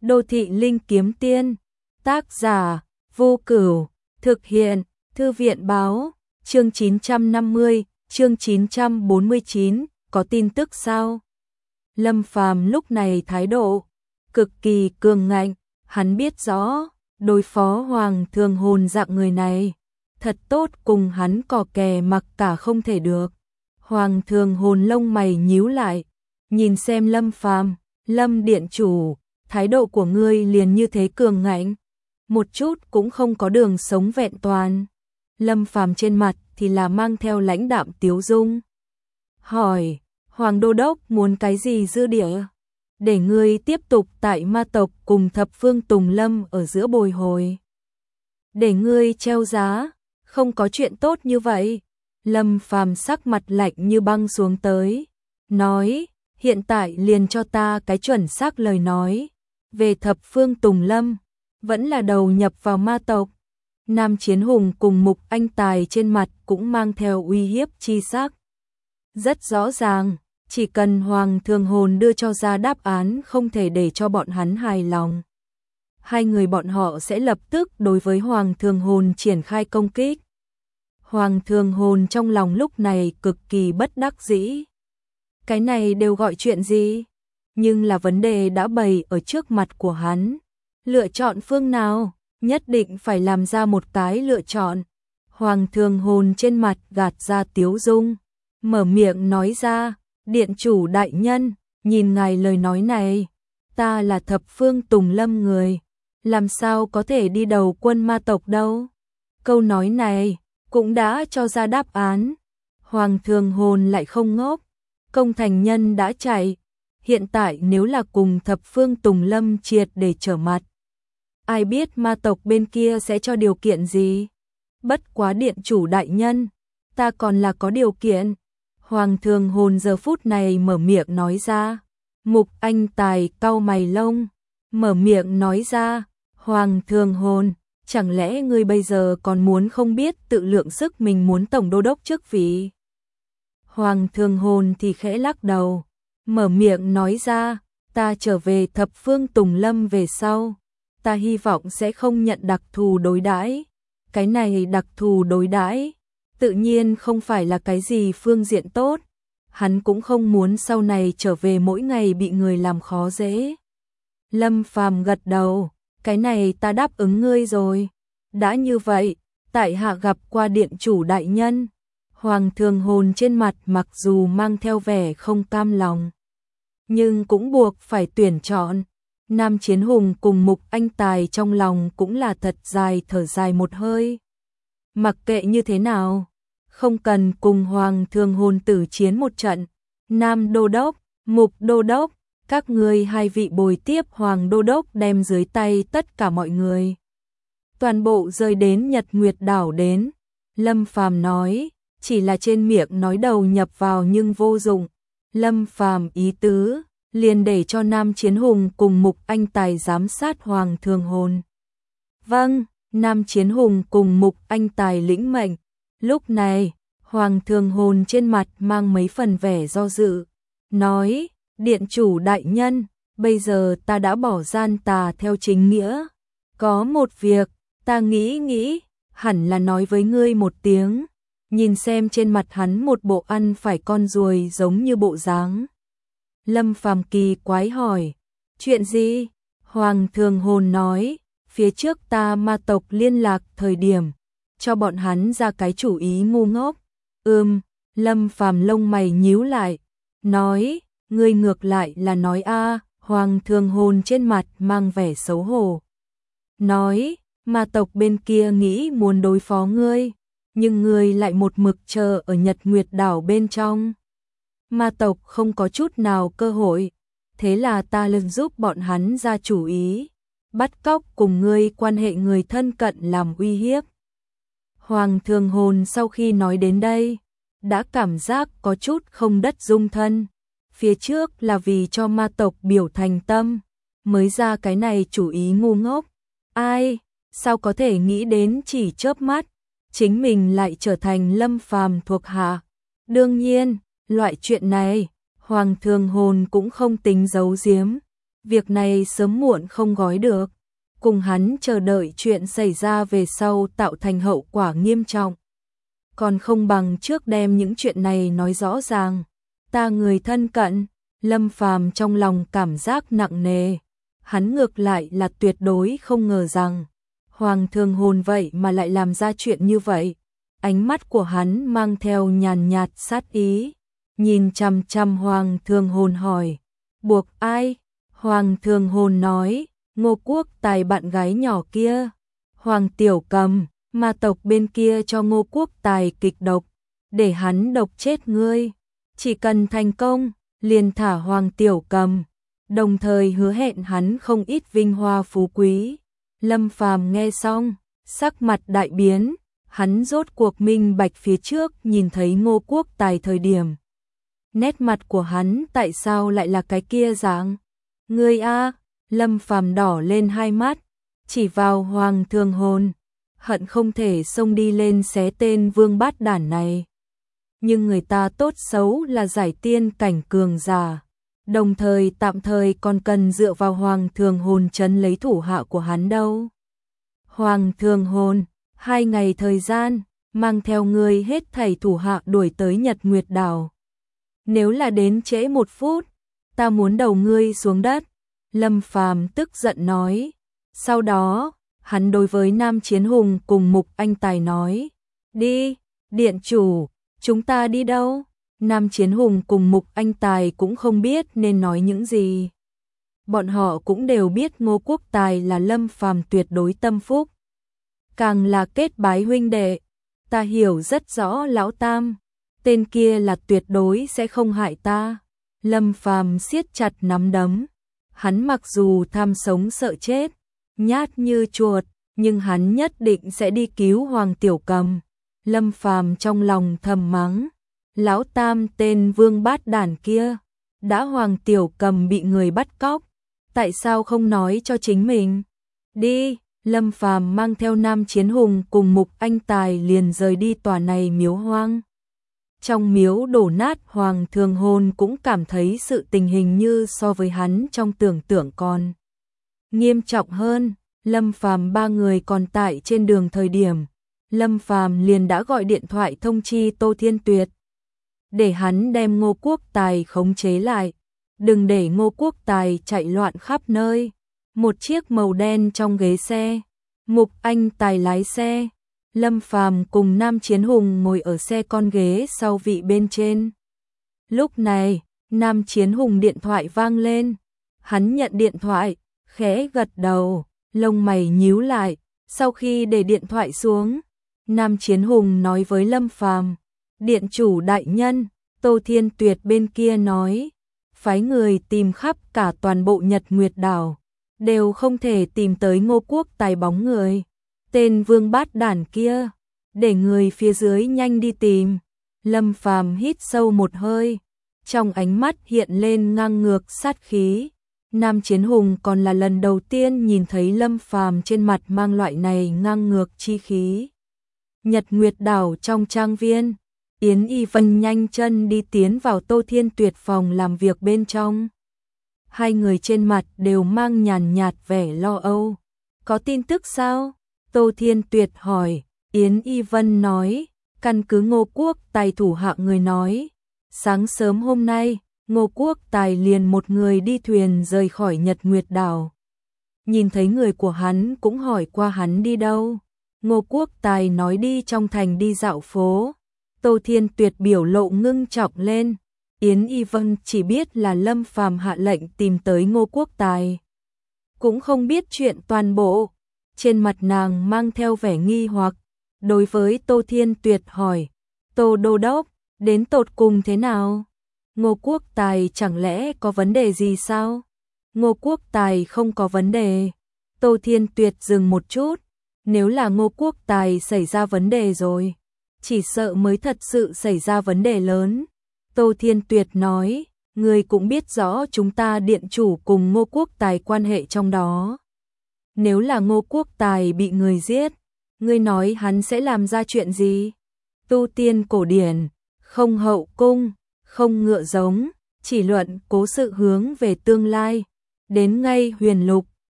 Đô thị linh kiếm tiên, tác giả, Vô Cửu, thực hiện, Thư viện báo, chương 950, chương 949, có tin tức sao? Lâm Phàm lúc này thái độ cực kỳ cường ngạnh, hắn biết rõ, đối phó Hoàng Thường Hồn dạng người này, thật tốt cùng hắn cò kè mặc cả không thể được. Hoàng Thường Hồn lông mày nhíu lại, nhìn xem Lâm Phàm, Lâm điện chủ, thái độ của ngươi liền như thế cường ngạnh, một chút cũng không có đường sống vẹn toàn. Lâm Phàm trên mặt thì là mang theo lãnh đạm tiếu dung. Hỏi, Hoàng Đô Đốc muốn cái gì dư địa? Để ngươi tiếp tục tại ma tộc cùng thập phương Tùng Lâm ở giữa bồi hồi. Để ngươi treo giá, không có chuyện tốt như vậy. Lâm Phàm sắc mặt lạnh như băng xuống tới, nói, hiện tại liền cho ta cái chuẩn xác lời nói. Về thập phương Tùng Lâm, vẫn là đầu nhập vào ma tộc. Nam Chiến Hùng cùng Mục Anh Tài trên mặt cũng mang theo uy hiếp chi sắc. Rất rõ ràng, chỉ cần Hoàng Thường Hồn đưa cho ra đáp án không thể để cho bọn hắn hài lòng. Hai người bọn họ sẽ lập tức đối với Hoàng Thường Hồn triển khai công kích. Hoàng Thường Hồn trong lòng lúc này cực kỳ bất đắc dĩ. Cái này đều gọi chuyện gì? Nhưng là vấn đề đã bày ở trước mặt của hắn. Lựa chọn phương nào? Nhất định phải làm ra một cái lựa chọn. Hoàng Thường Hồn trên mặt gạt ra tiếu dung, mở miệng nói ra, điện chủ đại nhân, nhìn ngài lời nói này, ta là thập phương Tùng Lâm người, làm sao có thể đi đầu quân ma tộc đâu. Câu nói này cũng đã cho ra đáp án. Hoàng Thường Hồn lại không ngốc, công thành nhân đã chạy, hiện tại nếu là cùng thập phương Tùng Lâm triệt để trở mặt, ai biết ma tộc bên kia sẽ cho điều kiện gì? Bất quá điện chủ đại nhân, ta còn là có điều kiện. Hoàng Thường Hồn giờ phút này mở miệng nói ra. Mục Anh Tài cau mày lông, mở miệng nói ra, Hoàng Thường Hồn, chẳng lẽ ngươi bây giờ còn muốn không biết tự lượng sức mình muốn tổng đô đốc chức vị? Hoàng Thường Hồn thì khẽ lắc đầu, mở miệng nói ra, ta trở về thập phương Tùng Lâm về sau, ta hy vọng sẽ không nhận đặc thù đối đãi. Cái này đặc thù đối đãi tự nhiên không phải là cái gì phương diện tốt, hắn cũng không muốn sau này trở về mỗi ngày bị người làm khó dễ. Lâm Phàm gật đầu, cái này ta đáp ứng ngươi rồi. Đã như vậy, tại hạ gặp qua điện chủ đại nhân. Hoàng Thường Hồn trên mặt mặc dù mang theo vẻ không cam lòng, nhưng cũng buộc phải tuyển chọn. Nam Chiến Hùng cùng Mục Anh Tài trong lòng cũng là thật dài thở dài một hơi. Mặc kệ như thế nào, không cần cùng Hoàng Thường Hồn tử chiến một trận. Nam Đô Đốc, Mục Đô Đốc, các ngươi hai vị bồi tiếp Hoàng Đô Đốc đem dưới tay tất cả mọi người. Toàn bộ rơi đến Nhật Nguyệt đảo đến. Lâm Phàm nói, chỉ là trên miệng nói đầu nhập vào nhưng vô dụng. Lâm Phàm ý tứ, liền để cho Nam Chiến Hùng cùng Mục Anh Tài giám sát Hoàng Thường Hồn. Vâng, Nam Chiến Hùng cùng Mục Anh Tài lĩnh mệnh. Lúc này, Hoàng Thường Hồn trên mặt mang mấy phần vẻ do dự, nói, điện chủ đại nhân, bây giờ ta đã bỏ gian tà theo chính nghĩa. Có một việc, ta nghĩ, hẳn là nói với ngươi một tiếng. Nhìn xem trên mặt hắn một bộ ăn phải con ruồi giống như bộ dáng. Lâm Phàm kỳ quái hỏi, chuyện gì? Hoàng Thường Hồn nói, phía trước ta ma tộc liên lạc thời điểm, cho bọn hắn ra cái chủ ý ngu ngốc. Lâm Phàm lông mày nhíu lại, nói, ngươi ngược lại là nói a. Hoàng Thường Hồn trên mặt mang vẻ xấu hổ, nói, ma tộc bên kia nghĩ muốn đối phó ngươi, nhưng ngươi lại một mực chờ ở Nhật Nguyệt đảo bên trong. Ma tộc không có chút nào cơ hội, thế là ta lần giúp bọn hắn ra chủ ý, bắt cóc cùng ngươi quan hệ người thân cận làm uy hiếp. Hoàng Thường Hồn sau khi nói đến đây, đã cảm giác có chút không đất dung thân. Phía trước là vì cho ma tộc biểu thành tâm, mới ra cái này chủ ý ngu ngốc. Ai, sao có thể nghĩ đến chỉ chớp mắt, chính mình lại trở thành Lâm Phàm thuộc hạ. Đương nhiên, loại chuyện này, Hoàng Thường Hồn cũng không tính giấu giếm. việc này sớm muộn không gói được, cùng hắn chờ đợi chuyện xảy ra về sau tạo thành hậu quả nghiêm trọng. Còn không bằng trước đem những chuyện này nói rõ ràng. Ta người thân cận, Lâm Phàm trong lòng cảm giác nặng nề. Hắn ngược lại là tuyệt đối không ngờ rằng Hoàng Thường Hồn vậy mà lại làm ra chuyện như vậy. Ánh mắt của hắn mang theo nhàn nhạt sát ý, nhìn chằm chằm Hoàng Thường Hồn hỏi, buộc ai? Hoàng Thường Hồn nói, Ngô Quốc Tài bạn gái nhỏ kia. Hoàng Tiểu Cầm, ma tộc bên kia cho Ngô Quốc Tài kịch độc, để hắn độc chết ngươi. Chỉ cần thành công, liền thả Hoàng Tiểu Cầm, đồng thời hứa hẹn hắn không ít vinh hoa phú quý. Lâm Phàm nghe xong, sắc mặt đại biến, hắn rốt cuộc minh bạch phía trước nhìn thấy Ngô Quốc Tài thời điểm. Nét mặt của hắn tại sao lại là cái kia dạng? Ngươi a, Lâm Phàm đỏ lên hai mắt, chỉ vào Hoàng Thường Hồn, hận không thể xông đi lên xé tên vương bát đản này. Nhưng người ta tốt xấu là giải tiên cảnh cường giả, đồng thời tạm thời còn cần dựa vào Hoàng Thường Hồn trấn lấy thủ hạ của hắn đâu. Hoàng Thường Hồn, 2 ngày thời gian, mang theo người hết thảy thủ hạ đuổi tới Nhật Nguyệt Đảo. Nếu là đến trễ 1 phút, ta muốn đầu ngươi xuống đất. Lâm Phàm tức giận nói. Sau đó, hắn đối với Nam Chiến Hùng cùng Mục Anh Tài nói, đi, điện chủ, chúng ta đi đâu? Nam Chiến Hùng cùng Mục Anh Tài cũng không biết nên nói những gì. Bọn họ cũng đều biết Ngô Quốc Tài là Lâm Phàm tuyệt đối tâm phúc, càng là kết bái huynh đệ. Ta hiểu rất rõ lão tam, tên kia là tuyệt đối sẽ không hại ta. Lâm Phàm siết chặt nắm đấm, hắn mặc dù tham sống sợ chết, nhát như chuột, nhưng hắn nhất định sẽ đi cứu Hoàng Tiểu Cầm. Lâm Phàm trong lòng thầm mắng, lão tam tên vương bát đản kia, đã Hoàng Tiểu Cầm bị người bắt cóc, tại sao không nói cho chính mình? Đi, Lâm Phàm mang theo Nam Chiến Hùng cùng Mục Anh Tài liền rời đi tòa này miếu hoang. Trong miếu đổ nát, Hoàng Thường Hồn cũng cảm thấy sự tình hình như so với hắn trong tưởng tượng còn nghiêm trọng hơn. Lâm Phàm 3 người còn tại trên đường thời điểm, Lâm Phàm liền đã gọi điện thoại thông chi Tô Thiên Tuyệt, để hắn đem Ngô Quốc Tài khống chế lại, đừng để Ngô Quốc Tài chạy loạn khắp nơi. Một chiếc màu đen trong ghế xe, Mục Anh Tài lái xe, Lâm Phàm cùng Nam Chiến Hùng ngồi ở xe con ghế sau vị bên trên. Lúc này, Nam Chiến Hùng điện thoại vang lên, hắn nhận điện thoại, khẽ gật đầu, lông mày nhíu lại, sau khi để điện thoại xuống, Nam Chiến Hùng nói với Lâm Phàm, điện chủ đại nhân, Tô Thiên Tuyệt bên kia nói, phái người tìm khắp cả toàn bộ Nhật Nguyệt Đảo, đều không thể tìm tới Ngô Quốc Tài bóng người. Tên vương bát đản kia, để người phía dưới nhanh đi tìm. Lâm Phàm hít sâu một hơi, trong ánh mắt hiện lên ngang ngược sát khí. Nam Chiến Hùng còn là lần đầu tiên nhìn thấy Lâm Phàm trên mặt mang loại này ngang ngược chi khí. Nhật Nguyệt Đảo trong trang viên, Yến Y Vân nhanh chân đi tiến vào Tô Thiên Tuyệt phòng làm việc bên trong. Hai người trên mặt đều mang nhàn nhạt vẻ lo âu. Có tin tức sao? Tô Thiên Tuyệt hỏi. Yến Y Vân nói, căn cứ Ngô Quốc Tài thủ hạ người nói, sáng sớm hôm nay, Ngô Quốc Tài liền một người đi thuyền rời khỏi Nhật Nguyệt Đảo. Nhìn thấy người của hắn cũng hỏi qua hắn đi đâu. Ngô Quốc Tài nói đi trong thành đi dạo phố. Tô Thiên Tuyệt biểu lộ ngưng trọng lên. Yến Y Vân chỉ biết là Lâm Phàm hạ lệnh tìm tới Ngô Quốc Tài, cũng không biết chuyện toàn bộ. Trên mặt nàng mang theo vẻ nghi hoặc, đối với Tô Thiên Tuyệt hỏi, Tô Đô Đốc, đến tột cùng thế nào? Ngô Quốc Tài chẳng lẽ có vấn đề gì sao? Ngô Quốc Tài không có vấn đề. Tô Thiên Tuyệt dừng một chút, nếu là Ngô Quốc Tài xảy ra vấn đề rồi, chỉ sợ mới thật sự xảy ra vấn đề lớn. Tô Thiên Tuyệt nói, người cũng biết rõ chúng ta điện chủ cùng Ngô Quốc Tài quan hệ trong đó. Nếu là Ngô Quốc Tài bị người giết, ngươi nói hắn sẽ làm ra chuyện gì? Tu tiên cổ điển, không hậu cung, không ngựa giống, chỉ luận cố sự hướng về tương lai. đến ngay Huyền Lục,